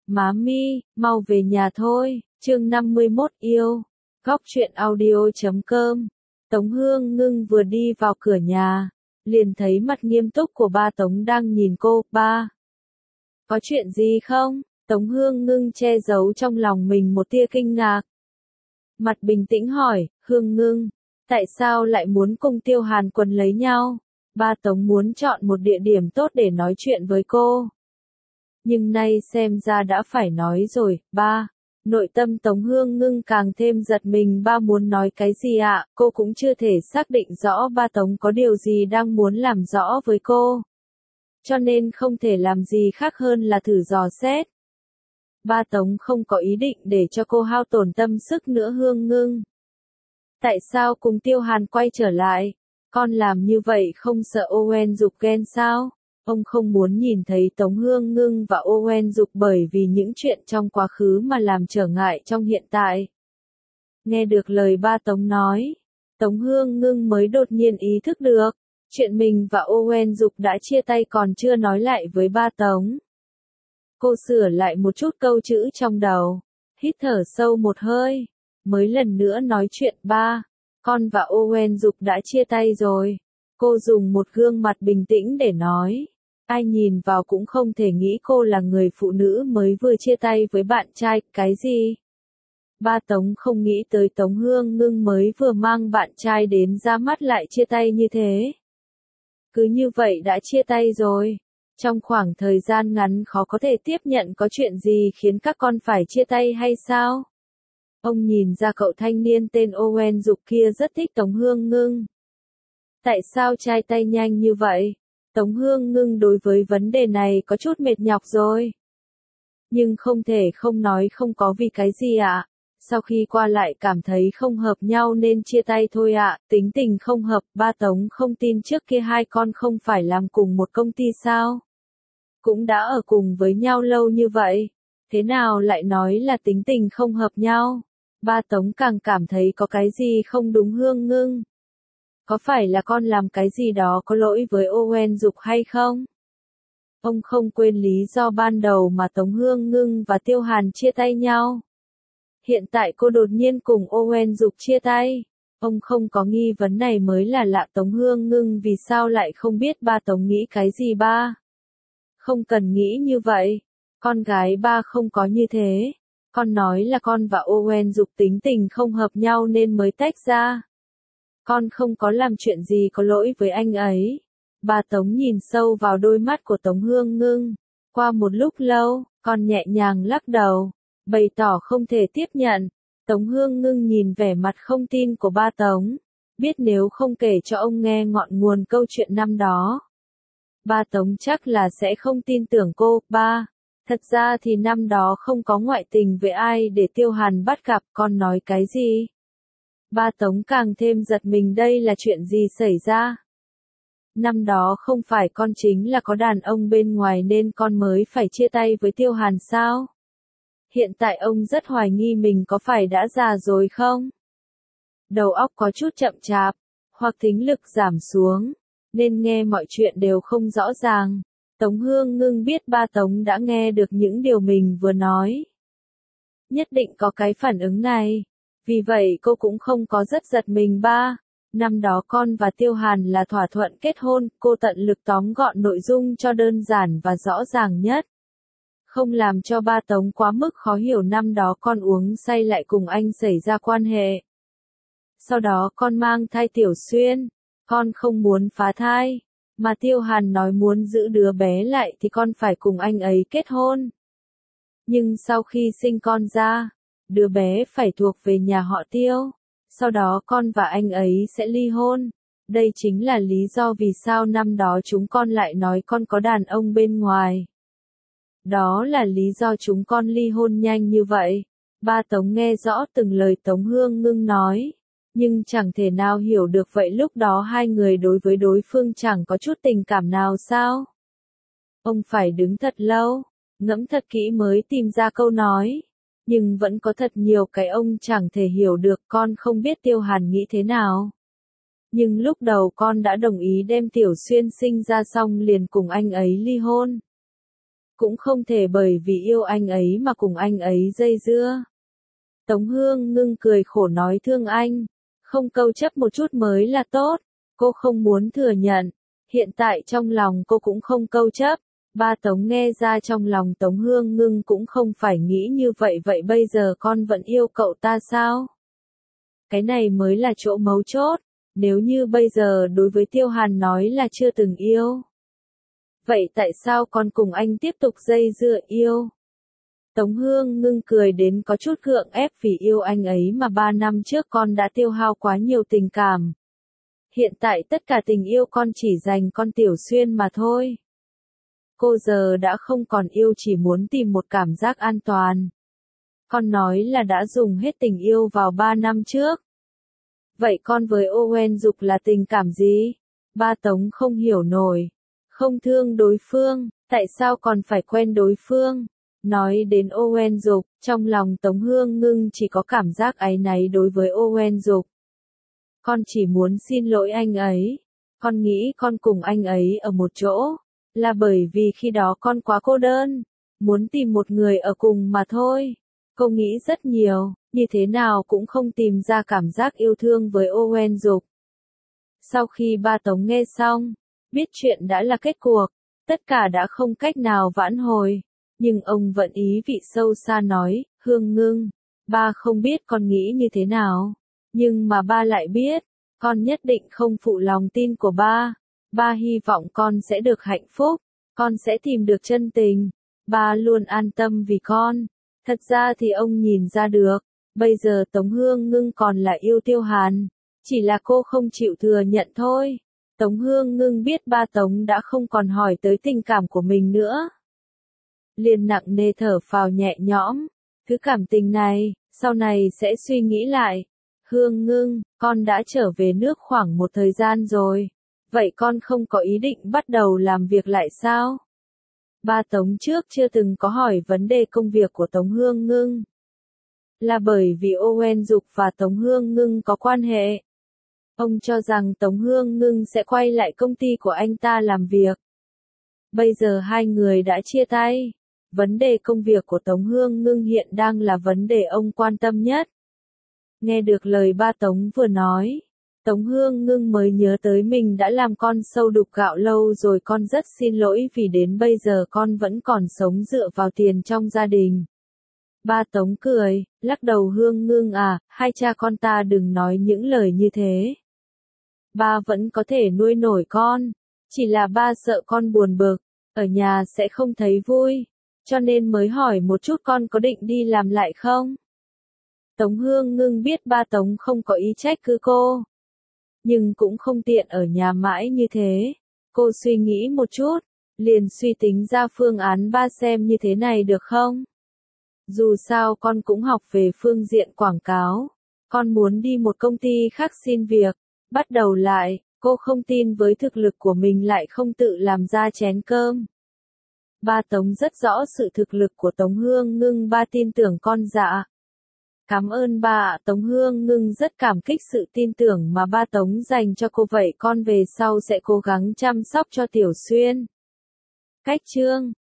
Má mi, mau về nhà thôi. Chương 51 yêu. Góc truyện audio.com. Tống Hương Ngưng vừa đi vào cửa nhà, liền thấy mặt nghiêm túc của ba Tống đang nhìn cô. Ba, có chuyện gì không? Tống Hương Ngưng che giấu trong lòng mình một tia kinh ngạc. Mặt bình tĩnh hỏi, Hương Ngưng, tại sao lại muốn cùng Tiêu Hàn quấn lấy nhau? Ba Tống muốn chọn một địa điểm tốt để nói chuyện với cô. Nhưng nay xem ra đã phải nói rồi. Ba, nội tâm Tống Hương Ngưng càng thêm giật mình. Ba muốn nói cái gì ạ? Cô cũng chưa thể xác định rõ ba Tống có điều gì đang muốn làm rõ với cô. Cho nên không thể làm gì khác hơn là thử dò xét. Ba Tống không có ý định để cho cô hao tổn tâm sức nữa. Hương Ngưng, tại sao cùng Tiêu Hàn quay trở lại? Con làm như vậy không sợ Owen Dục ghen sao? Ông không muốn nhìn thấy Tống Hương Ngưng và Owen Dục bởi vì những chuyện trong quá khứ mà làm trở ngại trong hiện tại. Nghe được lời ba Tống nói, Tống Hương Ngưng mới đột nhiên ý thức được, chuyện mình và Owen Dục đã chia tay còn chưa nói lại với ba Tống. Cô sửa lại một chút câu chữ trong đầu, hít thở sâu một hơi, mới lần nữa nói chuyện. Ba, con và Owen Dục đã chia tay rồi. Cô dùng một gương mặt bình tĩnh để nói. Ai nhìn vào cũng không thể nghĩ cô là người phụ nữ mới vừa chia tay với bạn trai. Cái gì? Ba Tống không nghĩ tới Tống Hương Ngưng mới vừa mang bạn trai đến ra mắt lại chia tay như thế. Cứ như vậy đã chia tay rồi. Trong khoảng thời gian ngắn khó có thể tiếp nhận có chuyện gì khiến các con phải chia tay hay sao? Ông nhìn ra cậu thanh niên tên Owen Dục kia rất thích Tống Hương Ngưng. Tại sao chia tay nhanh như vậy? Tống Hương Ngưng đối với vấn đề này có chút mệt nhọc rồi. Nhưng không thể không nói không có vì cái gì ạ. Sau khi qua lại cảm thấy không hợp nhau nên chia tay thôi ạ. Tính tình không hợp. Ba Tống không tin trước kia hai con không phải làm cùng một công ty sao? Cũng đã ở cùng với nhau lâu như vậy. Thế nào lại nói là tính tình không hợp nhau? Ba Tống càng cảm thấy có cái gì không đúng. Hương Ngưng, có phải là con làm cái gì đó có lỗi với Owen Dục hay không? Ông không quên lý do ban đầu mà Tống Hương Ngưng và Tiêu Hàn chia tay nhau. Hiện tại cô đột nhiên cùng Owen Dục chia tay. Ông không có nghi vấn này mới là lạ. Tống Hương Ngưng vì sao lại không biết ba Tống nghĩ cái gì? Ba, không cần nghĩ như vậy. Con gái ba không có như thế. Con nói là con và Owen Dục tính tình không hợp nhau nên mới tách ra. Con không có làm chuyện gì có lỗi với anh ấy. Bà Tống nhìn sâu vào đôi mắt của Tống Hương Ngưng. Qua một lúc lâu, con nhẹ nhàng lắc đầu, bày tỏ không thể tiếp nhận. Tống Hương Ngưng nhìn vẻ mặt không tin của ba Tống. Biết nếu không kể cho ông nghe ngọn nguồn câu chuyện năm đó, ba Tống chắc là sẽ không tin tưởng cô. Ba, thật ra thì năm đó không có ngoại tình với ai để Tiêu Hàn bắt gặp. Con nói cái gì? Ba Tống càng thêm giật mình. Đây là chuyện gì xảy ra? Năm đó không phải con chính là có đàn ông bên ngoài nên con mới phải chia tay với Tiêu Hàn sao? Hiện tại ông rất hoài nghi mình có phải đã già rồi không? Đầu óc có chút chậm chạp, hoặc thính lực giảm xuống, nên nghe mọi chuyện đều không rõ ràng. Tống Hương Ngưng biết ba Tống đã nghe được những điều mình vừa nói. Nhất định có cái phản ứng này. Vì vậy cô cũng không có rất giật mình. Ba, năm đó con và Tiêu Hàn là thỏa thuận kết hôn. Cô tận lực tóm gọn nội dung cho đơn giản và rõ ràng nhất. Không làm cho ba Tống quá mức khó hiểu. Năm đó con uống say lại cùng anh xảy ra quan hệ. Sau đó con mang thai Tiểu Xuyên. Con không muốn phá thai. Mà Tiêu Hàn nói muốn giữ đứa bé lại thì con phải cùng anh ấy kết hôn. Nhưng sau khi sinh con ra, đứa bé phải thuộc về nhà họ Tiêu. Sau đó con và anh ấy sẽ ly hôn. Đây chính là lý do vì sao năm đó chúng con lại nói con có đàn ông bên ngoài. Đó là lý do chúng con ly hôn nhanh như vậy. Ba Tống nghe rõ từng lời Tống Hương Ngưng nói. Nhưng chẳng thể nào hiểu được vậy lúc đó hai người đối với đối phương chẳng có chút tình cảm nào sao? Ông phải đứng thật lâu, ngẫm thật kỹ mới tìm ra câu nói. Nhưng vẫn có thật nhiều cái ông chẳng thể hiểu được. Con không biết Tiêu Hàn nghĩ thế nào. Nhưng lúc đầu con đã đồng ý đem Tiểu Xuyên sinh ra xong liền cùng anh ấy ly hôn. cũng không thể bởi vì yêu anh ấy mà cùng anh ấy dây dưa. Tống Hương Ngưng cười khổ nói thương anh, không câu chấp một chút mới là tốt, cô không muốn thừa nhận, hiện tại trong lòng cô cũng không câu chấp. Ba Tống nghe ra trong lòng Tống Hương Ngưng cũng không phải nghĩ như vậy, vậy bây giờ con vẫn yêu cậu ta sao? Cái này mới là chỗ mấu chốt, nếu như bây giờ đối với Tiêu Hàn nói là chưa từng yêu. Vậy tại sao con cùng anh tiếp tục dây dưa yêu? Tống Hương Ngưng cười đến có chút gượng ép, vì yêu anh ấy mà 3 năm trước con đã tiêu hao quá nhiều tình cảm. Hiện tại tất cả tình yêu con chỉ dành con Tiểu Xuyên mà thôi. Cô giờ đã không còn yêu, chỉ muốn tìm một cảm giác an toàn. Con nói là đã dùng hết tình yêu vào 3 năm trước. Vậy con với Owen Dục là tình cảm gì? Ba Tống không hiểu nổi. Không thương đối phương, tại sao còn phải quen đối phương? Nói đến Owen Dục, trong lòng Tống Hương Ngưng chỉ có cảm giác áy náy đối với Owen Dục. Con chỉ muốn xin lỗi anh ấy. Con nghĩ con cùng anh ấy ở một chỗ, là bởi vì khi đó con quá cô đơn, muốn tìm một người ở cùng mà thôi. Cô nghĩ rất nhiều, như thế nào cũng không tìm ra cảm giác yêu thương với Owen Dục. Sau khi ba Tống nghe xong, biết chuyện đã là kết cuộc, tất cả đã không cách nào vãn hồi. Nhưng ông vẫn ý vị sâu xa nói, Hương Ngưng, ba không biết con nghĩ như thế nào, nhưng mà ba lại biết, con nhất định không phụ lòng tin của ba. Ba hy vọng con sẽ được hạnh phúc, con sẽ tìm được chân tình, ba luôn an tâm vì con. Thật ra thì ông nhìn ra được, bây giờ Tống Hương Ngưng còn là yêu Tiêu Hàn, chỉ là cô không chịu thừa nhận thôi. Tống Hương Ngưng biết ba Tống đã không còn hỏi tới tình cảm của mình nữa. Liền nặng nề thở phào nhẹ nhõm, cứ cảm tình này, sau này sẽ suy nghĩ lại. Hương Ngưng, con đã trở về nước khoảng một thời gian rồi. Vậy con không có ý định bắt đầu làm việc lại sao? Ba Tống trước chưa từng có hỏi vấn đề công việc của Tống Hương Ngưng. Là bởi vì Owen Dục và Tống Hương Ngưng có quan hệ. Ông cho rằng Tống Hương Ngưng sẽ quay lại công ty của anh ta làm việc. Bây giờ hai người đã chia tay. Vấn đề công việc của Tống Hương Ngưng hiện đang là vấn đề ông quan tâm nhất. Nghe được lời ba Tống vừa nói, Tống Hương Ngưng mới nhớ tới mình đã làm con sâu đục gạo lâu rồi, con rất xin lỗi vì đến bây giờ con vẫn còn sống dựa vào tiền trong gia đình. Ba Tống cười, lắc đầu, Hương Ngưng à, hai cha con ta đừng nói những lời như thế. Ba vẫn có thể nuôi nổi con, chỉ là ba sợ con buồn bực, ở nhà sẽ không thấy vui, cho nên mới hỏi một chút con có định đi làm lại không? Tống Hương Ngưng biết ba Tống không có ý trách cứ cô, nhưng cũng không tiện ở nhà mãi như thế. Cô suy nghĩ một chút, liền suy tính ra phương án ba xem như thế này được không? Dù sao con cũng học về phương diện quảng cáo, con muốn đi một công ty khác xin việc, bắt đầu lại, cô không tin với thực lực của mình lại không tự làm ra chén cơm. Ba Tống rất rõ sự thực lực của Tống Hương Ngưng, ba tin tưởng con dạ. Cảm ơn ba ạ. Tống Hương Ngưng rất cảm kích sự tin tưởng mà ba Tống dành cho cô, vậy con về sau sẽ cố gắng chăm sóc cho Tiểu Xuyên. Cách chương